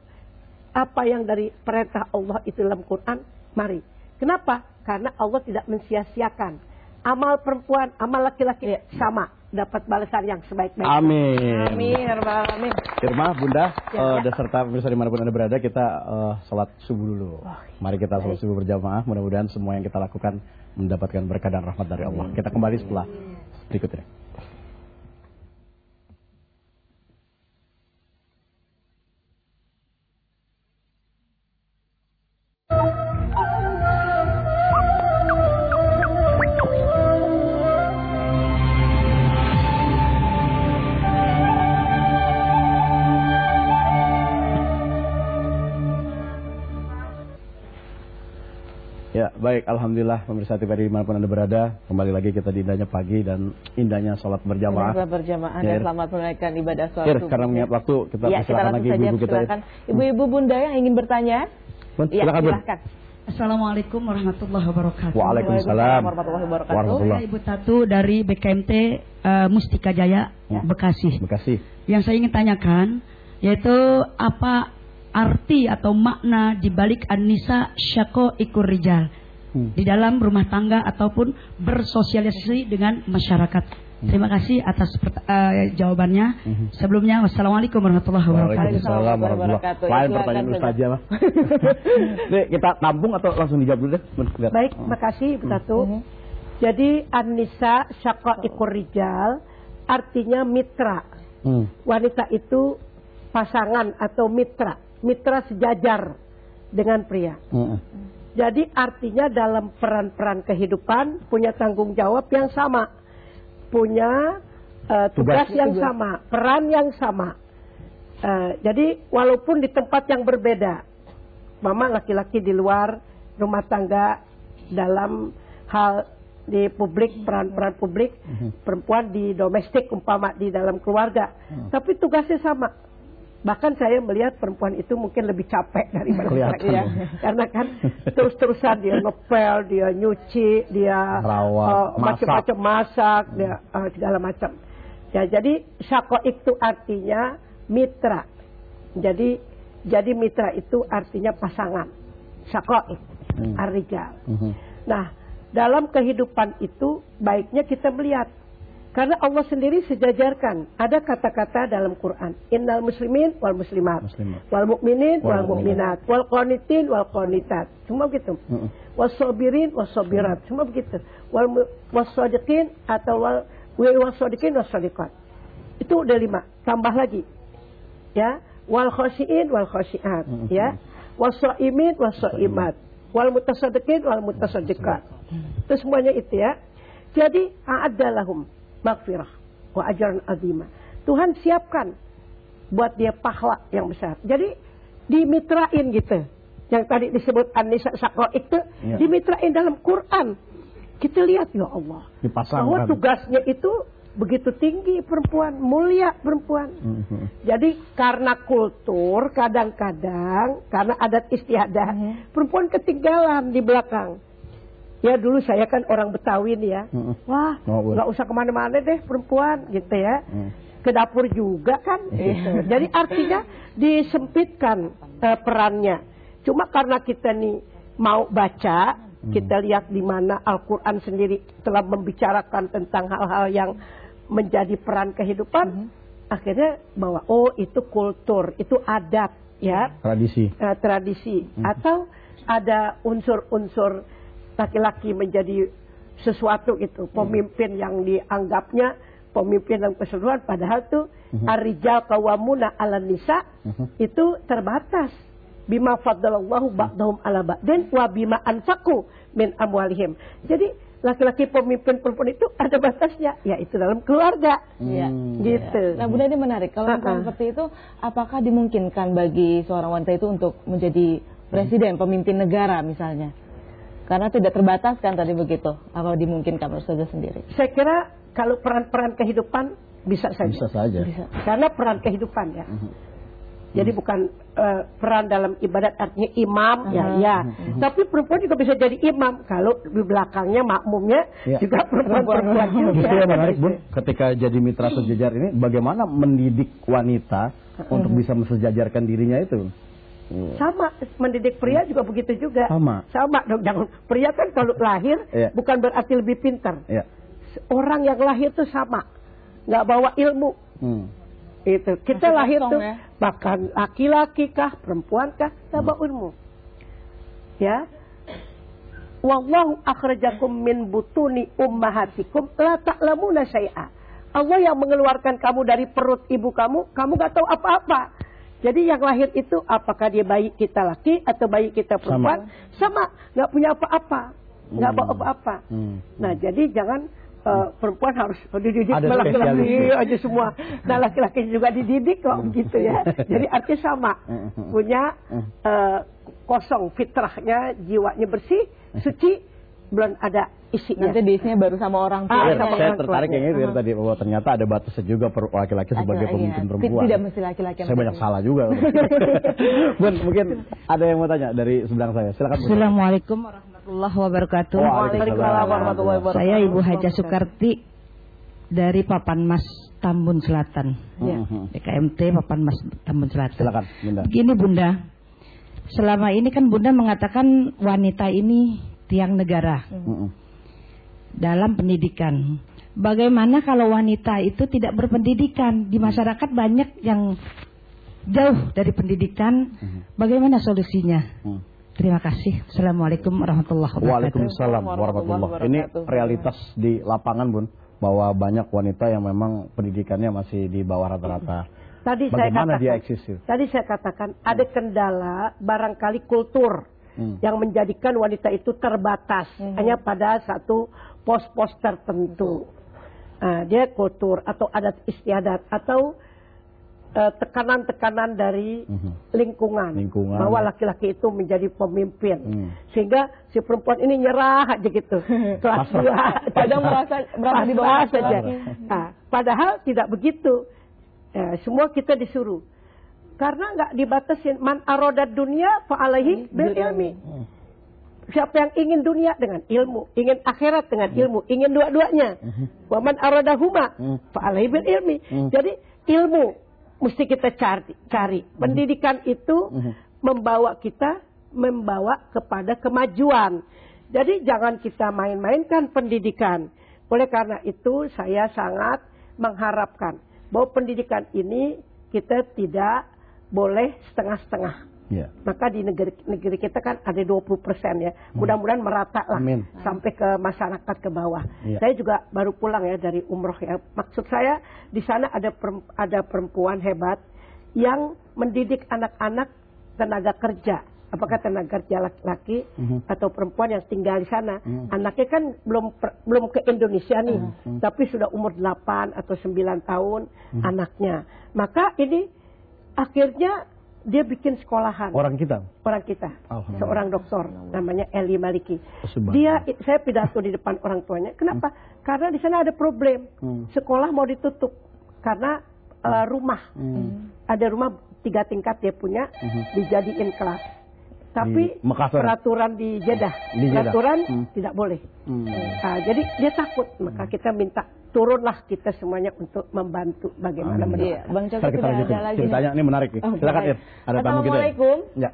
apa yang dari perintah Allah itu dalam Quran, mari. Kenapa? Karena Allah tidak mensia-siakan. Amal perempuan, amal laki-laki ya. sama. Dapat balasan yang sebaik-baiknya. Amin. Amin. Amin. Irma, Bunda, ya, uh, ya. serta pemirsa dimanapun Anda berada, kita uh, sholat subuh dulu. Oh, Mari kita sholat subuh berjamaah. Mudah-mudahan semua yang kita lakukan mendapatkan berkah dan rahmat dari Allah. Kita kembali setelah berikutnya. Ya, baik. Alhamdulillah pemirsa T V R dimanapun Anda berada. Kembali lagi kita di indahnya pagi dan indahnya sholat berjamaah. Sholat berjamaah ya, dan selamat menunaikan ibadah sholat subuh. Karena mengingat waktu, kita ya, silakan lagi ibu-ibu kita. Ya. Ibu-ibu Bunda yang ingin bertanya. Bun, ya, silakan, silakan. Assalamualaikum warahmatullahi wabarakatuh. Waalaikumsalam warahmatullahi wabarakatuh. Saya Ibu Tatu dari B K M T uh, Mustika Jaya, ya. Bekasi. Bekasi. Yang saya ingin tanyakan yaitu apa arti atau makna di balik An-Nisa Syaqo Ikur Rijal hmm. di dalam rumah tangga ataupun bersosialisasi dengan masyarakat. Hmm. Terima kasih atas uh, jawabannya. Hmm. Sebelumnya wassalamualaikum warahmatullahi wabarakatuh. Waalaikumsalam warahmatullahi wabarakatuh. Lain pertanyaan Ustazah mah. Nih, kita tampung atau langsung dijawab dulu deh? Baik, makasih Bu Tatu. Hmm. Jadi An-Nisa Syaqo Ikur Rijal artinya mitra. Hmm. Wanita itu pasangan atau mitra, mitra sejajar dengan pria. Hmm. Jadi artinya dalam peran-peran kehidupan punya tanggung jawab yang sama, punya uh, tugas, tugas yang juga. sama, peran yang sama. Uh, jadi walaupun di tempat yang berbeda, mama laki-laki di luar rumah tangga dalam hal di publik, peran-peran publik, perempuan di domestik umpama di dalam keluarga. Tapi tugasnya sama. Bahkan saya melihat perempuan itu mungkin lebih capek daripada laki-laki. Ya. Karena kan terus-terusan dia ngepel, dia nyuci, dia uh, macam-macam masak, hmm. dia uh, segala macam. Ya, jadi syako itu artinya mitra. Jadi jadi mitra itu artinya pasangan. Syako itu hmm. ar-rijal. Hmm. Nah, dalam kehidupan itu baiknya kita melihat. Karena Allah sendiri sejajarkan. Ada kata-kata dalam Quran. Innal muslimin wal muslimat. Muslimat. Wal mu'minin wal mu'minat. Wal qanitin wal qanitat. Semua begitu. Uh-uh. Wal sabirin wal sabirat. Semua begitu. Wal wasadiqin atau wal wasadiqin wal sadiqat. Itu udah lima. Tambah lagi. Ya. Wal khashiin wal khashiat. Uh-uh. Ya. Wal shaimin wal shaimat. Wal mutasaddiqin wal mutasaddiqat. Itu semuanya itu ya. Jadi a'addalahum maghfirah wa ajran azimah. Tuhan siapkan buat dia pahala yang besar. Jadi dimitrain gitu. Yang tadi disebut An-Nisa Syaqo itu ya. Dimitrain dalam Quran. Kita lihat ya Allah. Dipasangkan. Bahwa tugasnya itu begitu tinggi perempuan, mulia perempuan. Mm-hmm. Jadi karena kultur kadang-kadang karena adat istiadat mm-hmm. perempuan ketinggalan di belakang. Ya dulu saya kan orang Betawi nih ya, mm-hmm. wah nggak usah kemana-mana deh perempuan gitu ya, mm. ke dapur juga kan, gitu. Jadi artinya disempitkan uh, perannya. Cuma karena kita nih mau baca, mm. kita lihat di mana Al-Quran sendiri telah membicarakan tentang hal-hal yang menjadi peran kehidupan, mm-hmm. akhirnya bahwa oh itu kultur, itu adat ya, tradisi, uh, tradisi, mm-hmm. atau ada unsur-unsur laki-laki menjadi sesuatu itu pemimpin yang dianggapnya pemimpin dalam keseluruhan, padahal tuh uh-huh. ar-rijal qawwamuna 'alan nisa uh-huh. itu terbatas bima faddalallahu ba'dahum 'ala ba'din wa bima anfaqu min amwalihim. Jadi laki-laki pemimpin perempuan itu ada batasnya, yaitu dalam keluarga. Hmm, gitu. Nah, Bunda, ini menarik. Kalau uh-uh. seperti itu, apakah dimungkinkan bagi seorang wanita itu untuk menjadi presiden, pemimpin negara misalnya? Karena tidak terbatas kan tadi begitu. Apa dimungkinkan menurut saja sendiri? Saya kira kalau peran-peran kehidupan bisa saja. Bisa saja. Bisa. Karena peran kehidupan ya. Uh-huh. Jadi bukan uh, peran dalam ibadat artinya imam uh-huh. ya ya. Uh-huh. Tapi perempuan juga bisa jadi imam kalau di belakangnya makmumnya ya. Juga perempuan-perempuan juga. Itu yang menarik Bun. Ketika jadi mitra sejajar ini, bagaimana mendidik wanita uh-huh. untuk bisa mensejajarkan dirinya itu? Sama, mendidik pria juga begitu juga. Sama. Sama dong, jangan pria kan kalau lahir yeah. bukan berarti lebih pintar. Yeah. Orang yang lahir tuh sama, nggak bawa ilmu. Hmm. Itu kita masih lahir tuh ya? Bahkan laki-laki kah, perempuan kah, nggak bawa hmm. ilmu. Ya. Wallahu akhrajakum min butuni ummahatikum la ta'lamuna syai'a. Allah yang mengeluarkan kamu dari perut ibu kamu, kamu nggak tahu apa-apa. Jadi yang lahir itu apakah dia bayi kita laki atau bayi kita perempuan sama, nggak punya apa-apa, nggak hmm. bawa apa-apa. Hmm. Nah jadi jangan uh, perempuan harus dididik laki-laki aja semua. Nah laki-laki juga dididik kok gitu ya. Jadi artinya sama, punya uh, kosong fitrahnya, jiwanya bersih, suci, belum ada isinya. Nanti diisinya baru sama orang tua. Ah, ya, saya tertarik yang itu uh-huh. tadi bahwa ternyata ada batasnya juga per laki-laki sebagai laki, pemimpin iya. perempuan. Tidak mesti laki-laki. Saya banyak salah juga. Bun, mungkin ada yang mau tanya dari sebelah saya. Silakan. Assalamualaikum warahmatullahi wabarakatuh. Waalaikumsalam warahmatullahi wabarakatuh. Saya Ibu Haja Sukarti dari Papanmas Tambun Selatan. Ya. B K M T Papanmas Tambun Selatan. Silakan, Bunda. Begini Bunda, selama ini kan Bunda mengatakan wanita ini tiang negara. Uh-huh. Dalam pendidikan. Bagaimana kalau wanita itu tidak berpendidikan? Di masyarakat banyak yang jauh dari pendidikan. Bagaimana solusinya? Terima kasih. Assalamualaikum warahmatullahi wabarakatuh. Waalaikumsalam warahmatullahi wabarakatuh. Ini realitas di lapangan Bun, bahwa banyak wanita yang memang pendidikannya masih di bawah rata-rata. Tadi Bagaimana saya katakan, dia eksis? Tadi saya katakan ada kendala barangkali kultur. Hmm. Yang menjadikan wanita itu terbatas hmm. hanya pada satu pos-pos tertentu. Nah, dia kultur atau adat istiadat atau tekanan-tekanan dari Mhm. lingkungan, Lingkungan. bahwa laki-laki itu menjadi pemimpin, Hmm. sehingga si perempuan ini nyerah aja gitu, kelas dua, Kadang merasa merasa di bawah saja. laki-laki. Nah, padahal tidak begitu. Ya, semua kita disuruh, karena nggak dibatasin. Man arodat dunia fa'alaihi bil ilmi. Siapa yang ingin dunia dengan ilmu, ingin akhirat dengan ilmu, ingin dua-duanya. Waman aradahuma fa'alaihi bil ilmi. Jadi ilmu mesti kita cari. cari. Pendidikan itu membawa kita membawa kepada kemajuan. Jadi jangan kita main-mainkan pendidikan. Oleh karena itu saya sangat mengharapkan bahwa pendidikan ini kita tidak boleh setengah-setengah. Ya. Maka di negeri, negeri kita kan ada dua puluh persen ya. Mudah-mudahan merata lah. Amin. Sampai ke masyarakat ke bawah. Ya. Saya juga baru pulang ya dari umroh ya. Maksud saya di sana ada per, ada perempuan hebat yang mendidik anak-anak tenaga kerja. Apakah tenaga kerja laki-laki Mhm. atau perempuan yang tinggal di sana. Mhm. Anaknya kan belum per, belum ke Indonesia nih. Mhm. Tapi sudah umur delapan atau sembilan tahun Mhm. anaknya. Maka ini akhirnya dia bikin sekolahan. Orang kita. Orang kita, Alhamdulillah. seorang dokter namanya Eli Maliki. Subhanallah. Dia, saya pidato di depan orang tuanya. Kenapa? Hmm. Karena di sana ada problem. Hmm. Sekolah mau ditutup karena uh, rumah. Hmm. Ada rumah tiga tingkat dia punya, Hmm. dijadiin kelas. Tapi Di Makassar. peraturan di Jeddah, Di Jeddah. peraturan Hmm. tidak boleh. Hmm. Nah, jadi dia takut, maka kita minta turunlah kita semuanya untuk membantu bagaimana Amin. mendoakan. Iya, Bang Coki Ntar kita sudah lanjutin. ada lagi. Ceritanya ini menarik nih. Oh, Silakan baik. Ir. Ada tamu kita. Assalamualaikum. Ya.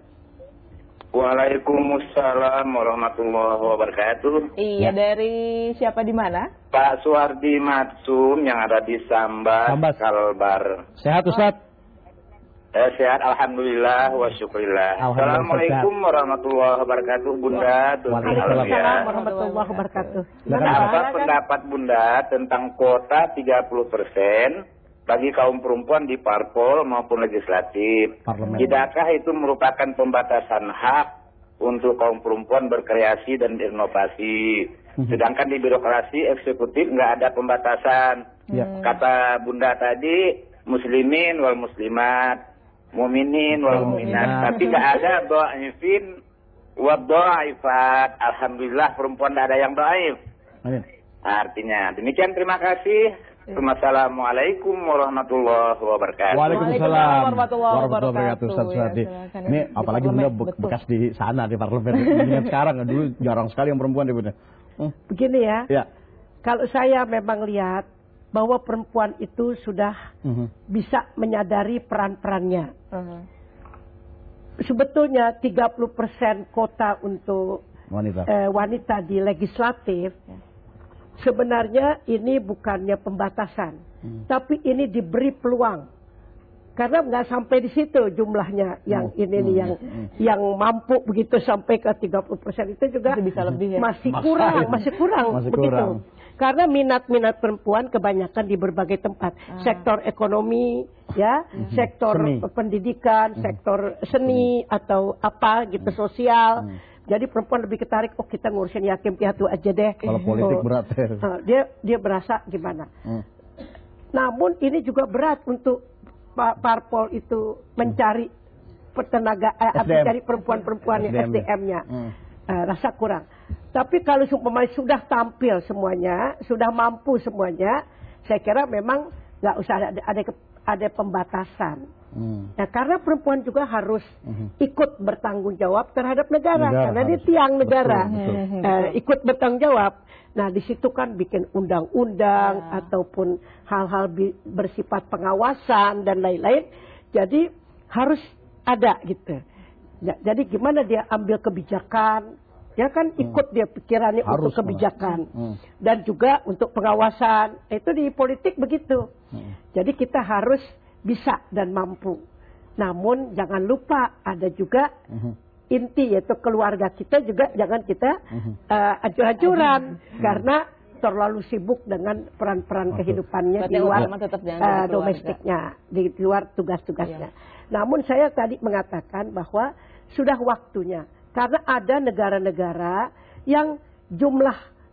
Waalaikumsalam warahmatullahi wabarakatuh. Iya, Ya. dari siapa di mana? Pak Suwardi Matsum yang ada di Sambas, Sambas. Kalbar. Sehat Ustaz? Eh, sehat alhamdulillah wa syukurillah. Alhamdulillah, Assalamualaikum warahmatullahi wabarakatuh Bunda. Tuti Waalaikumsalam. Alfiah. Waalaikumsalam warahmatullahi wabarakatuh. Silakan, Apa Pak. pendapat Bunda tentang kuota tiga puluh persen bagi kaum perempuan di parpol maupun legislatif? Parlemen. Tidakkah itu merupakan pembatasan hak untuk kaum perempuan berkreasi dan berinovasi? Sedangkan di birokrasi eksekutif nggak ada pembatasan. Ya. Kata Bunda tadi, muslimin wal muslimat, muminin wal muminat. Tapi nggak ada dhaifin wa dhaifat. Alhamdulillah perempuan tidak ada yang dhaif. Amin. Artinya demikian, terima kasih. Assalamualaikum warahmatullahi wabarakatuh. Waalaikumsalam warahmatullahi wabarakatuh. Ustaz Ya, Suwardi. silakan. Ini Di apalagi parlemen, Bunda be- betul. bekas di sana di parlemen. Dengan sekarang dulu jarang sekali yang perempuan di Bunda. Hmm. Begini ya, Ya. kalau saya memang lihat bahwa perempuan itu sudah Mhm. bisa menyadari peran-perannya. Mhm. Sebetulnya tiga puluh persen kota untuk Wanita. eh, wanita di legislatif, sebenarnya ini bukannya pembatasan, Hmm. tapi ini diberi peluang. Karena nggak sampai di situ jumlahnya yang Hmm. ini nih Hmm. yang Hmm. yang mampu begitu sampai ke tiga puluh persen itu juga Itu bisa lebih ya. masih Maksain. kurang, masih kurang Masih begitu. kurang. Karena minat-minat perempuan kebanyakan di berbagai tempat, sektor ekonomi, ya, sektor Seni. pendidikan, sektor seni atau apa gitu sosial. Jadi perempuan lebih ketarik, oh kita ngurusin yatim piatu aja deh. Kalau politik Oh, berat. uh, dia dia berasa gimana? Hmm. Namun ini juga berat untuk pa- parpol itu mencari petenaga, eh, S D M. mencari perempuan-perempuan yang S D M. S D M-nya. Hmm. Eh, rasa kurang. Tapi kalau seumpama sudah tampil semuanya, sudah mampu semuanya, saya kira memang nggak usah ada ada ada pembatasan. Hmm. Nah, karena perempuan juga harus Mhm. ikut bertanggung jawab terhadap negara, Negara karena dia harus. tiang negara. Betul, betul. Eh, ikut bertanggung jawab. Nah, di situ kan bikin undang-undang Ya. ataupun hal-hal bi- bersifat pengawasan dan lain-lain. Jadi harus ada gitu. Ya, jadi gimana dia ambil kebijakan? Ya kan ikut dia pikirannya Harus, untuk kebijakan Hmm. dan juga untuk pengawasan. Itu di politik begitu. Hmm. Jadi kita harus bisa dan mampu. Namun jangan lupa ada juga Mhm. inti yaitu keluarga kita juga jangan kita Mhm. uh, hancur-hancuran karena terlalu sibuk dengan peran-peran Betul. kehidupannya Berarti di luar utama tetap jangan uh, dari keluarga. domestiknya, di luar tugas-tugasnya. Namun saya tadi mengatakan bahwa sudah waktunya karena ada negara-negara yang jumlah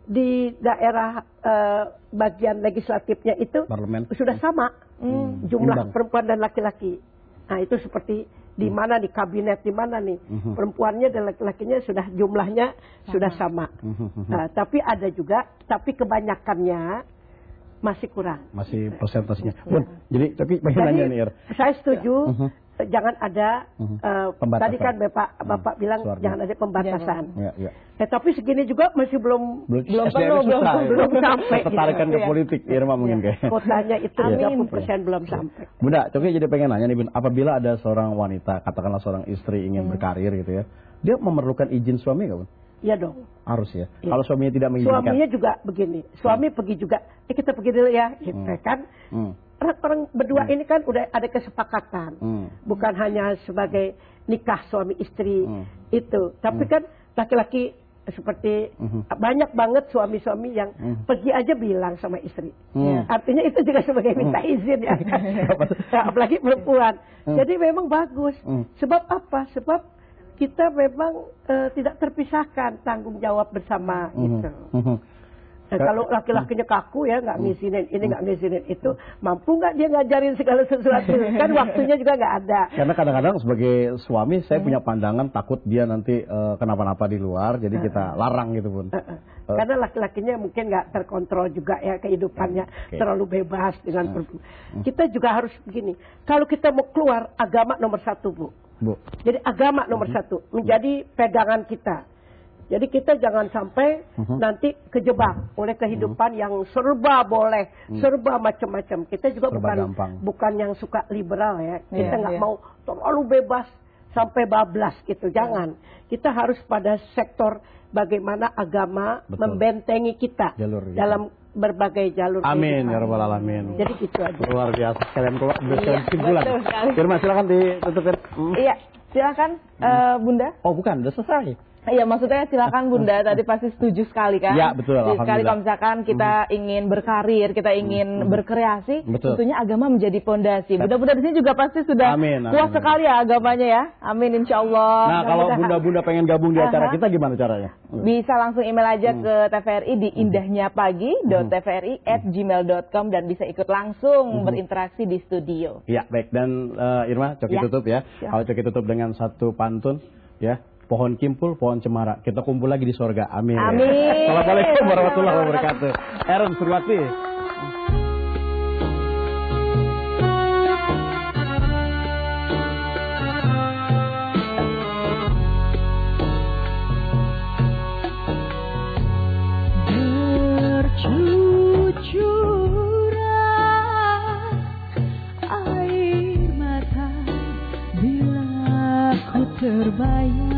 di daerah uh, bagian legislatifnya itu Parlemen. sudah sama hmm. jumlah Imbang. perempuan dan laki-laki. Nah itu seperti di mana di kabinet di mana nih uh-huh. perempuannya dan laki-lakinya sudah jumlahnya sama. sudah sama. Uh-huh. Nah, tapi ada juga tapi kebanyakannya masih kurang. Masih persentasenya. Bun, jadi tapi bagaimana nih? Saya setuju. Uh-huh. Jangan ada uh, tadi kan Bapak Bapak hmm. bilang Suaranya. jangan ada pembatasan. Ya, ya. Ya, tapi segini juga masih belum belum belum belum, belum, ya. belum sampai. Tertarikan gitu. Ke politik Irma mungkin ya. kayak. Kotanya itu tiga puluh persen belum ya. sampai. Bunda, Coki jadi pengen nanya nih Bun, apabila ada seorang wanita, katakanlah seorang istri ingin hmm. berkarir gitu ya, dia memerlukan izin suami nggak Bun? Iya dong. Harus ya. ya. Kalau suaminya tidak mengizinkan. Suaminya juga begini. Suami hmm. pergi juga. Eh kita pergi dulu ya, gitu hmm. kan. Hmm. Orang-orang berdua hmm. ini kan udah ada kesepakatan, hmm. bukan hanya sebagai nikah suami istri hmm. itu, tapi hmm. kan laki-laki seperti hmm. banyak banget suami-suami yang hmm. pergi aja bilang sama istri, hmm. artinya itu juga sebagai minta hmm. izin ya, ya apalagi perempuan. Hmm. Jadi memang bagus. Hmm. Sebab apa? Sebab kita memang uh, tidak terpisahkan tanggung jawab bersama hmm. gitu. Hmm. Nah, kalau laki-lakinya kaku ya nggak ngizinin ini nggak ngizinin itu, mampu nggak dia ngajarin segala sesuatu? Kan waktunya juga nggak ada. Karena kadang-kadang sebagai suami saya punya pandangan takut dia nanti uh, kenapa-napa di luar, jadi kita larang gitu Bun. Uh, uh. Karena laki-lakinya mungkin nggak terkontrol juga ya kehidupannya, okay. terlalu bebas dengan uh. uh. Kita juga harus begini. Kalau kita mau keluar, agama nomor satu Bu. Bu. Jadi agama nomor uh. satu menjadi pegangan kita. Jadi kita jangan sampai uh-huh. nanti kejebak oleh kehidupan uh-huh. yang serba boleh, uh-huh. serba macam-macam. Kita juga serba bukan gampang. bukan yang suka liberal ya. Kita nggak yeah, yeah. mau terlalu bebas sampai bablas gitu. Jangan. Kita harus pada sektor bagaimana agama Betul. membentengi kita jalur, gitu. dalam berbagai jalur. Amin ya rabbal alamin. Jadi gitu aja. Luar biasa sekalian keluar kesimpulan. Firman silakan ditutupin. Hmm. Iya, silakan uh, Bunda. Oh bukan, udah selesai. Iya, maksudnya silakan Bunda, tadi pasti setuju sekali kan? Iya, betul. Sekali kalau misalkan kita hmm. ingin berkarir, kita ingin hmm. berkreasi, betul. tentunya agama menjadi pondasi. Bunda-bunda di sini juga pasti sudah amin, amin, kuat amin. sekali ya agamanya ya. Amin, insya Allah. Nah, kalau Bunda-Bunda pengen gabung di acara kita gimana caranya? Bisa langsung email aja hmm. ke T V R I di indahnyaPagi dot t v r i at gmail dot com dan bisa ikut langsung hmm. berinteraksi di studio. Iya, baik. Dan uh, Irma, Coki ya. tutup ya. ya. Kalau Coki tutup dengan satu pantun, ya. Pohon kimpul, pohon cemara. Kita kumpul lagi di sorga. Amin. Amin. Assalamualaikum warahmatullahi wabarakatuh. Eron Surwati. Bercucuran air mata bila ku terbayang.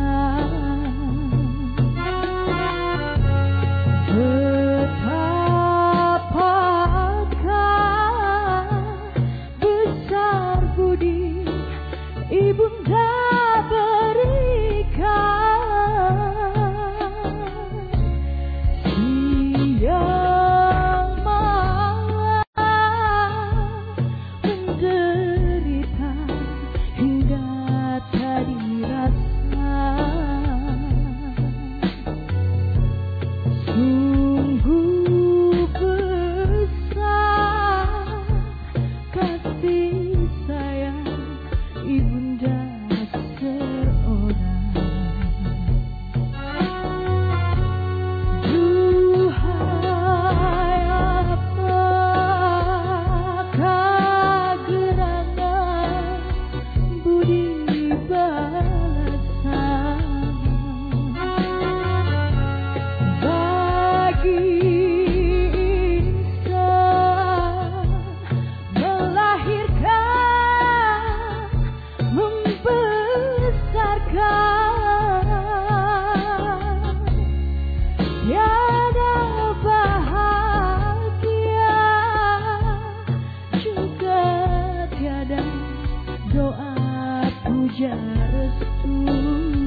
Doa puja restu